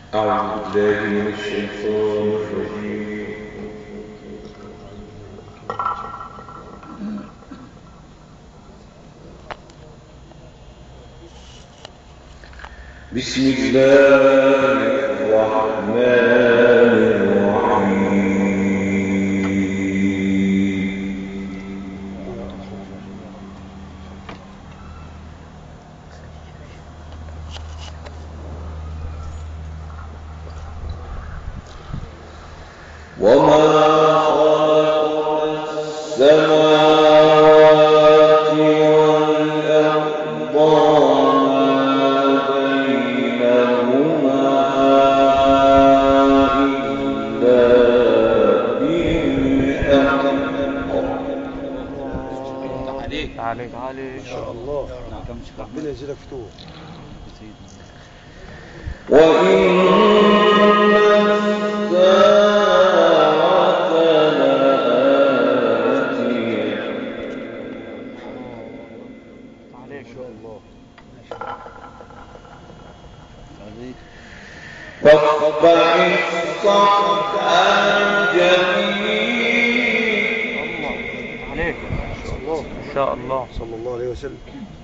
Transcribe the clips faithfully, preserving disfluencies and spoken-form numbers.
أعوذ بالله من الشيطان الرجيم. بسم الله الرحمن الرحيم. وما خلقنا السماوات والأرض وما بينهما إلا بالحق. عليك عليك عليك إن شاء الله. ربنا يزيدك فتوح. وإن فاصفح الصفح الجميل. عليك ان شاء الله صلى الله عليه وسلم.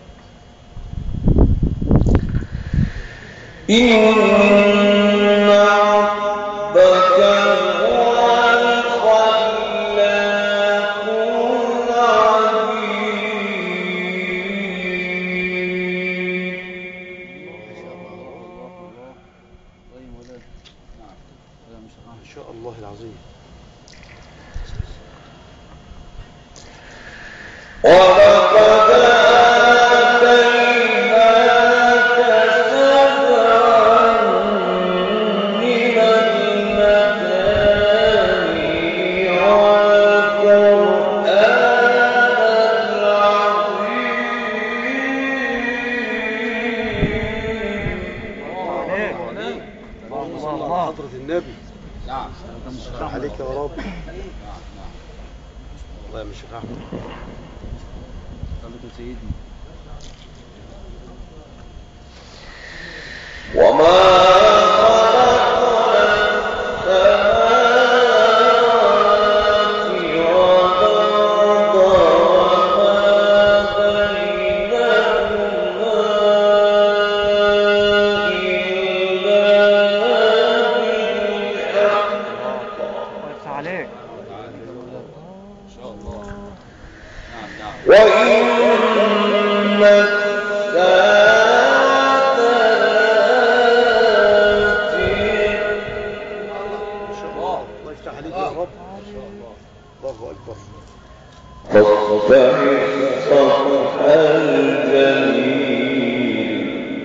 إن ربك هو الخلاق إن شاء الله العظيم. ولقد آتيناك سبعا من المثاني والقرآن العظيم. الله حضرة النبي. نعم عليك يا رب. الله يا مشيخ أحمد. صليت سيدي. وما وإن الساعة لآتية. إن شاء الله. الله يفتح عليك يا رب. إن شاء الله. الله أكبر. فاصفح الصفح الجميل.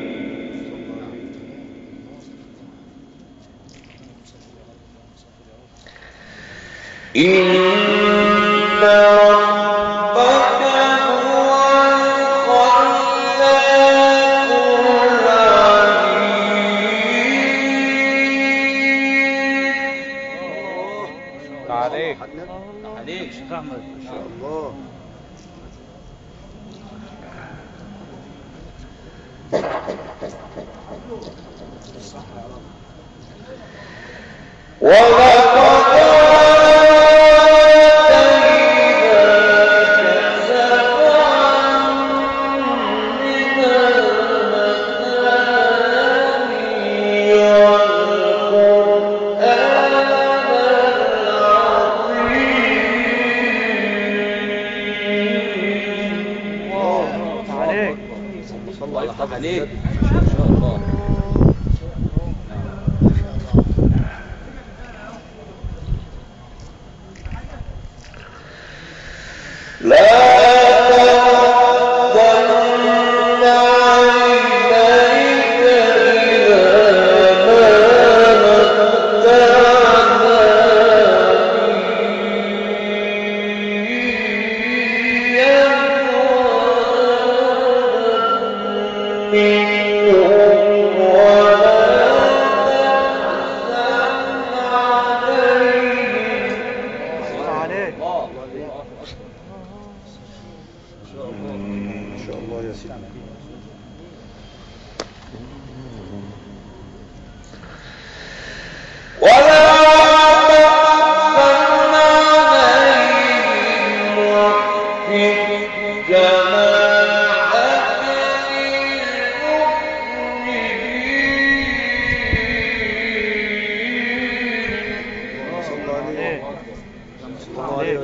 إن ربك هو الخلاق العليم. عليك عليك شيخ احمد. إن شاء الله. ولقد الله يفتح عليك. إن شاء الله. لا تمدن عينيك إلى ما متعنا به أزواجا منهم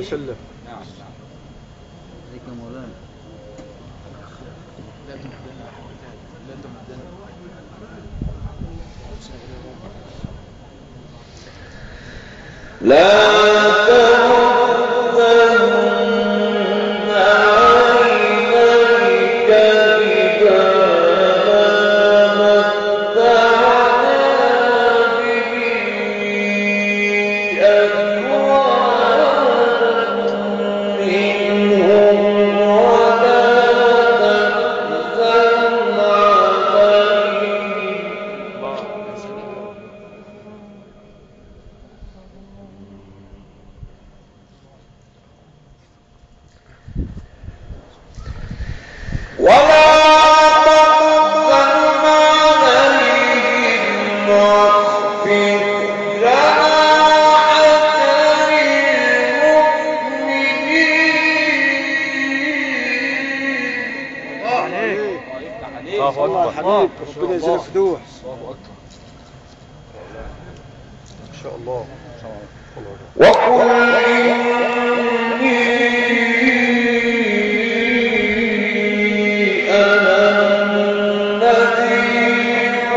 وسلم. نعم نعم. عليك يا مولانا. لا تمدنا لا تمدنا لا تمدن عينيك إلى ما متعنا به أزواجا منهم ولا تحزن عليهم. ولا تحزن عليهم واخفض جناحك للمؤمنين. عليك. الله يفتح عليك. الله الله أكبر. يحميك، ربنا يجزيك فتوح. الله اكبر. ان شاء الله. وقل إني أنا النذير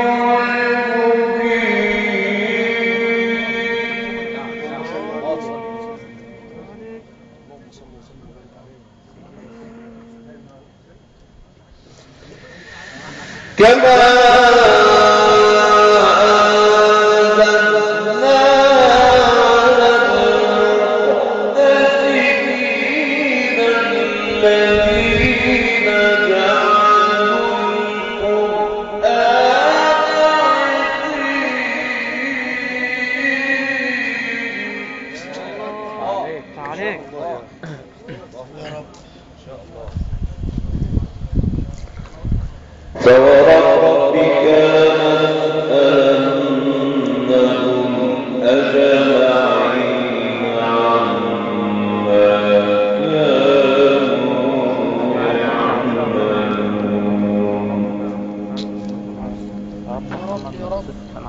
المبين. نعم نعم. الله صل وسلم. اللهم صل وسلم وبارك عليه. كما أنزلنا على المقتسمين الذين جعلوا القرآن عظيم. عليك. عليك. فوربك لنسألنهم أجمعين عما كانوا يعملون.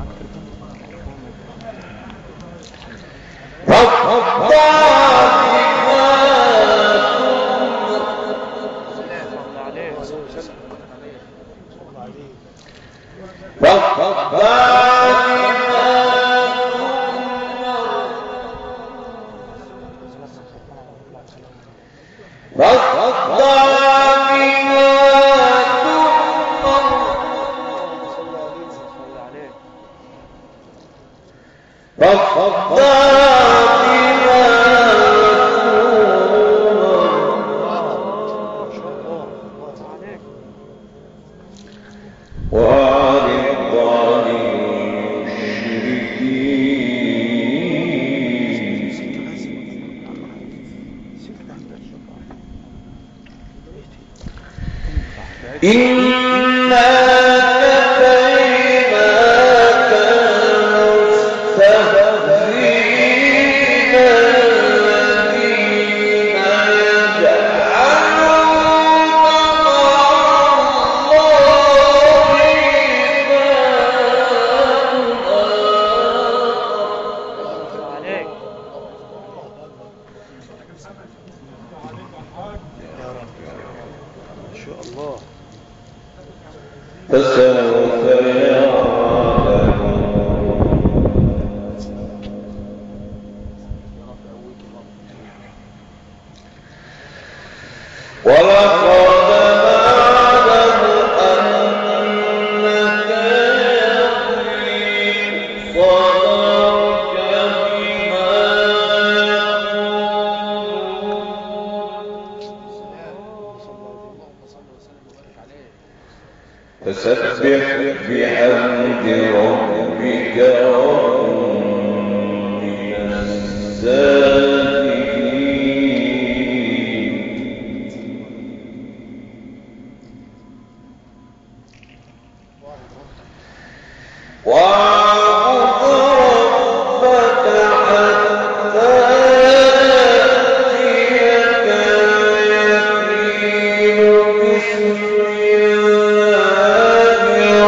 وأعرض عن المشركين إنا كفيناك المستهزئين الذين يجعلون مع الله ان شاء الله. فسوف يعلمون. ولقد نعلم أنك يضيق صدرك بما يقولون فسبح بحمد ربك وكن من الساجدين واعبد ربك حتى يأتيك اليقين. بسم الله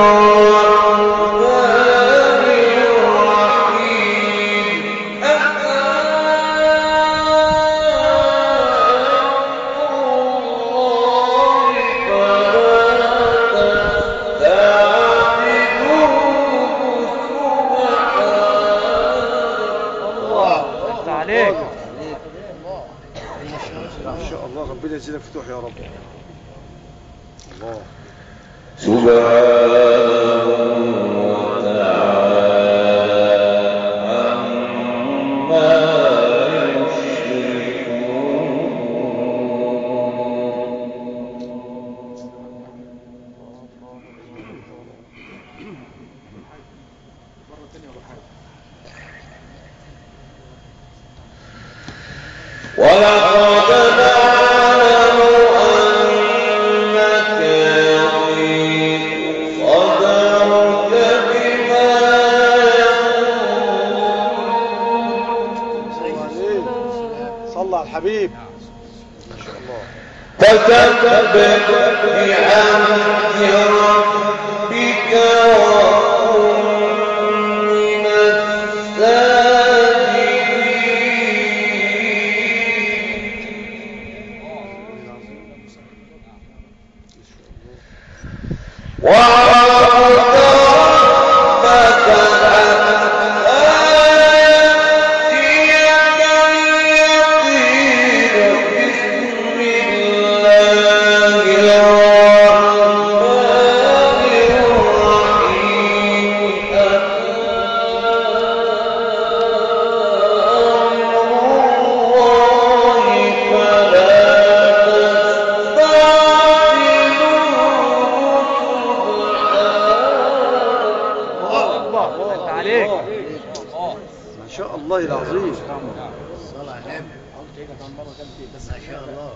الرحمن الرحيم. أتى ربنا يزيدك فتوح يا رب. الله سبحانه وتعالى عما ولقد نعلم أنك يضيق صدرك بما عليك. صلى على الحبيب ما شاء الله. فسبح بحمد ربك وكن من الساجدين وعبد ربك حتى يأتيك اليقين بسم الله الرحمن الرحيم أتى أمر الله فلا ما شاء الله العظيم. الصلاة على النبي. بس ما شاء الله.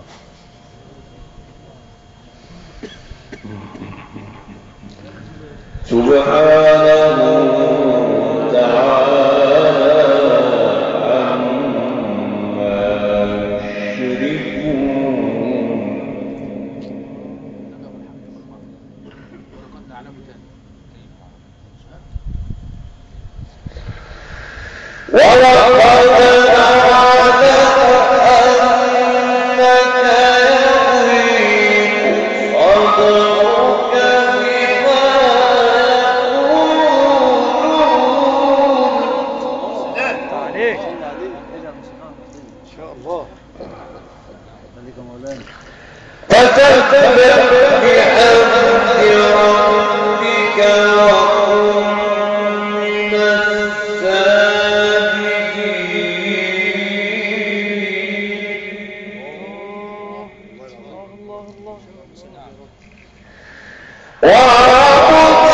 سبحانه وتعالى عما يشركون ولقد نعلم أنك يضيق صدرك بما يقولون عليك ما شاء الله. خليك يا مولانا. فسبح بحمد ربك وكن من الساجدين وعبد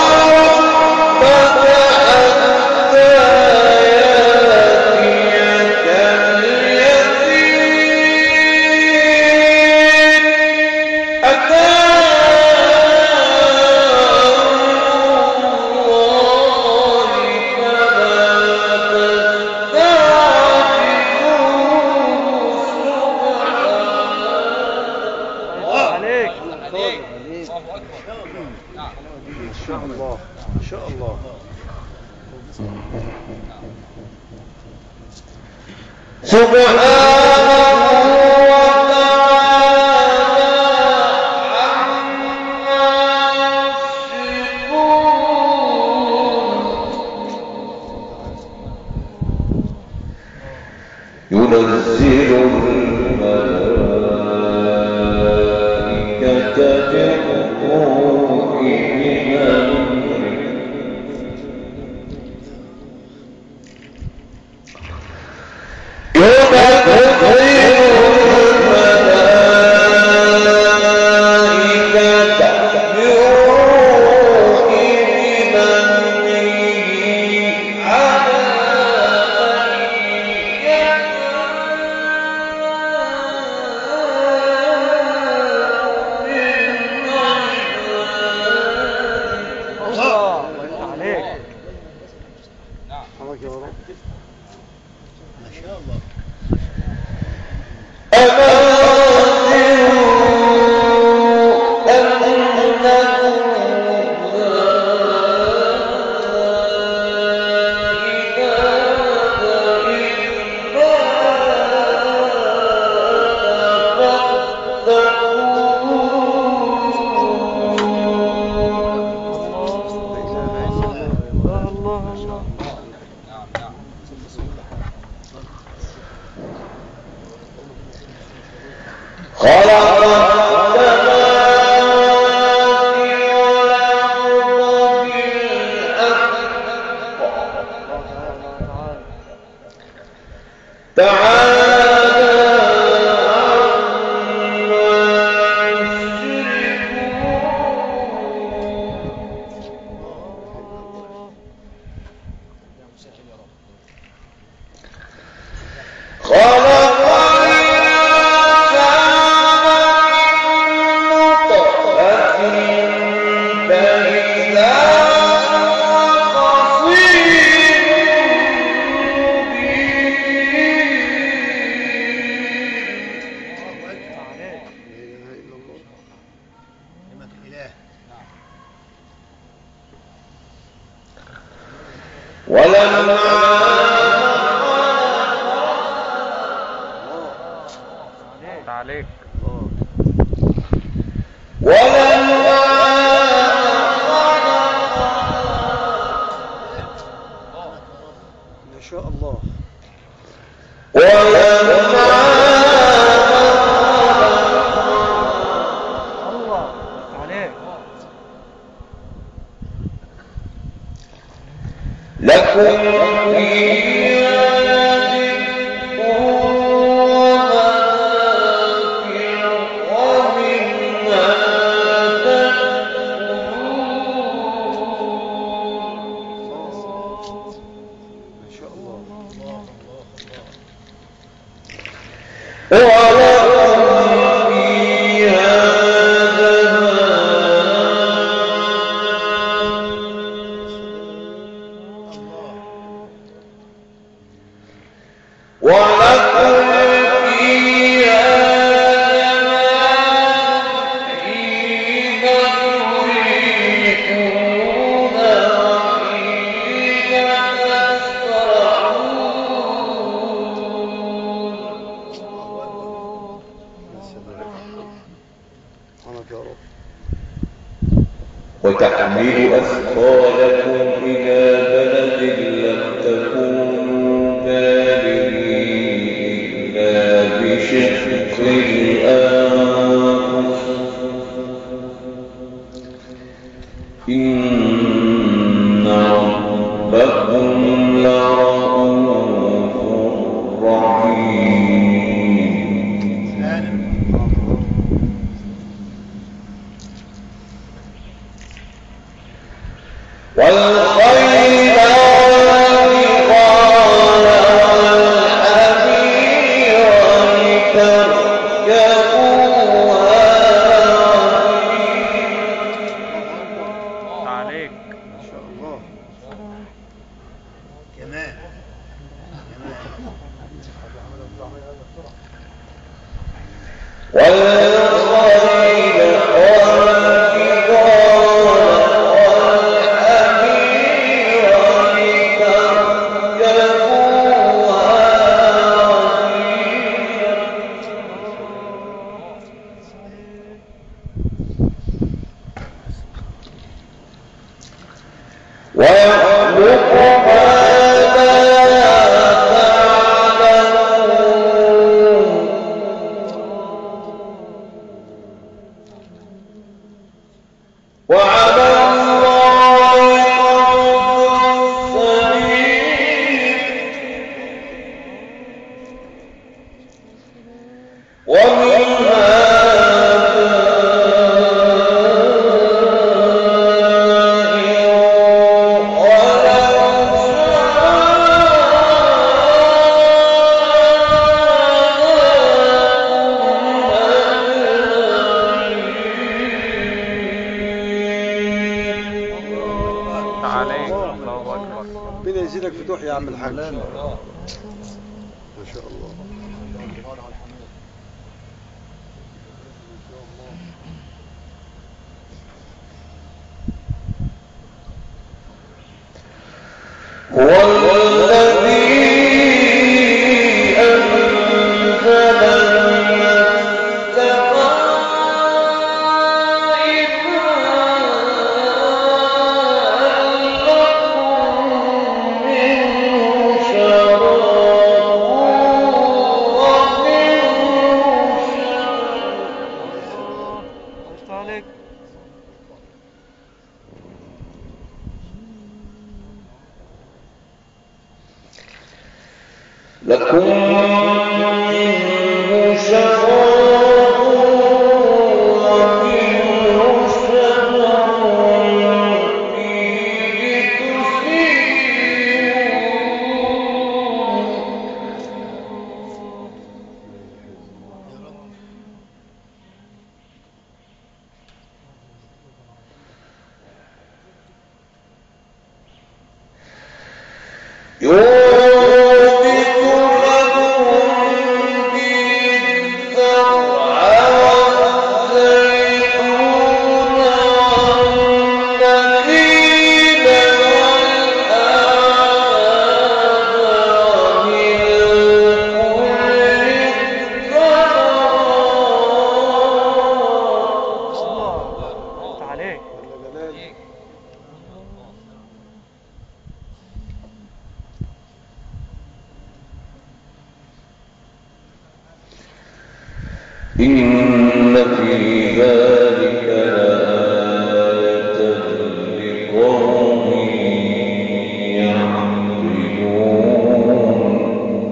ربك حتى يأتيك اليقين أتى أمر الله فلا تستعجلوه عليك ما شاء الله ما شاء الله. سبحانه وتعالى عما يشركون ينزل الملائكة بالروح من أمره حرك يا رب. ما شاء الله. عليك ما شاء الله. الله عليك لكم فيها وتحمل أثقالكم إلى بلد لم تكونوا بالغيه إلا بشق الأنفس إن ربكم لرؤوف رحيم. والخيل والبغال والحمير لتركبوها عليك ما شاء الله. كمان والخيل ويخلق ما لا تعلمون. وعلى الله قصد السبيل ومنها ربنا يزيدك فتوح يا عم الحاج. ما شاء الله. هو الذي أنزل من السماء ماء لكم منه شراب ومنه شجر لكم منه شراب ومنه شجر فيه تسيرون. إن في ذلك لآية لقوم يعقلون.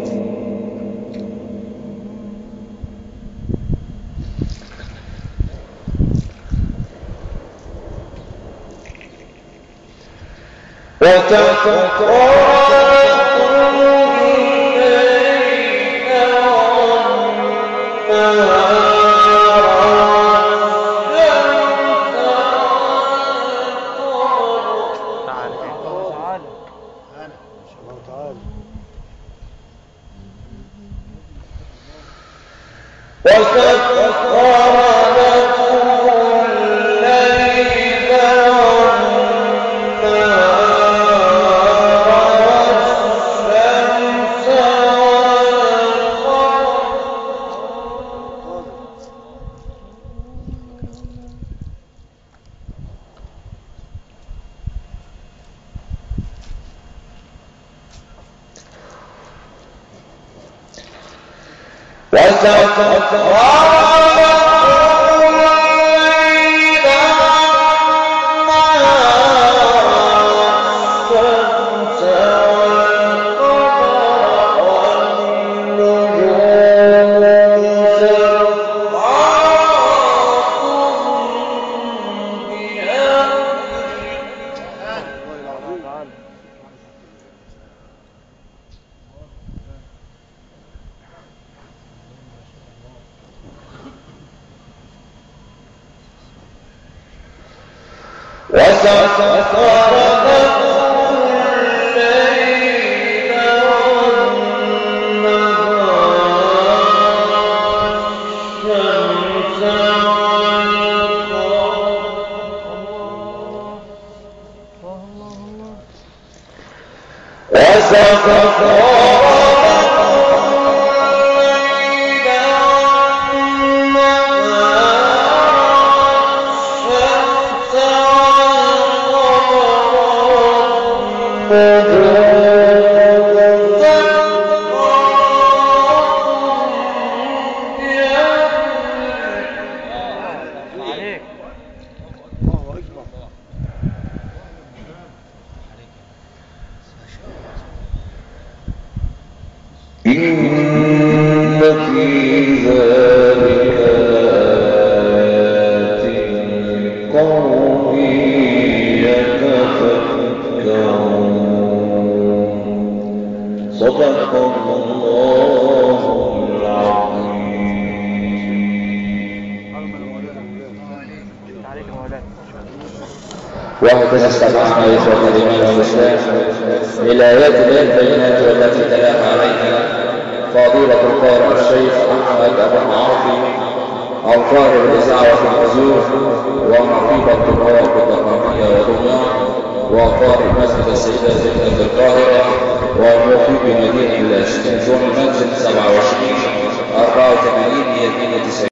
وهكذا استمعنا إخوة الإيمان والإسلام إلى آيات الله البينات والتي تلاها عليها فضيلة القارئ الشيخ أحمد أبو المعاصي القارئ بالإذاعة والحضور ونقيب الطلاب بالتقنية ودمياط وقارئ مسجد السيدة زينب القاهرة ومقيم مدينة العشرين زون المنزل سبعة وعشرين أربعة وثمانين مئة واثنين وتسعين.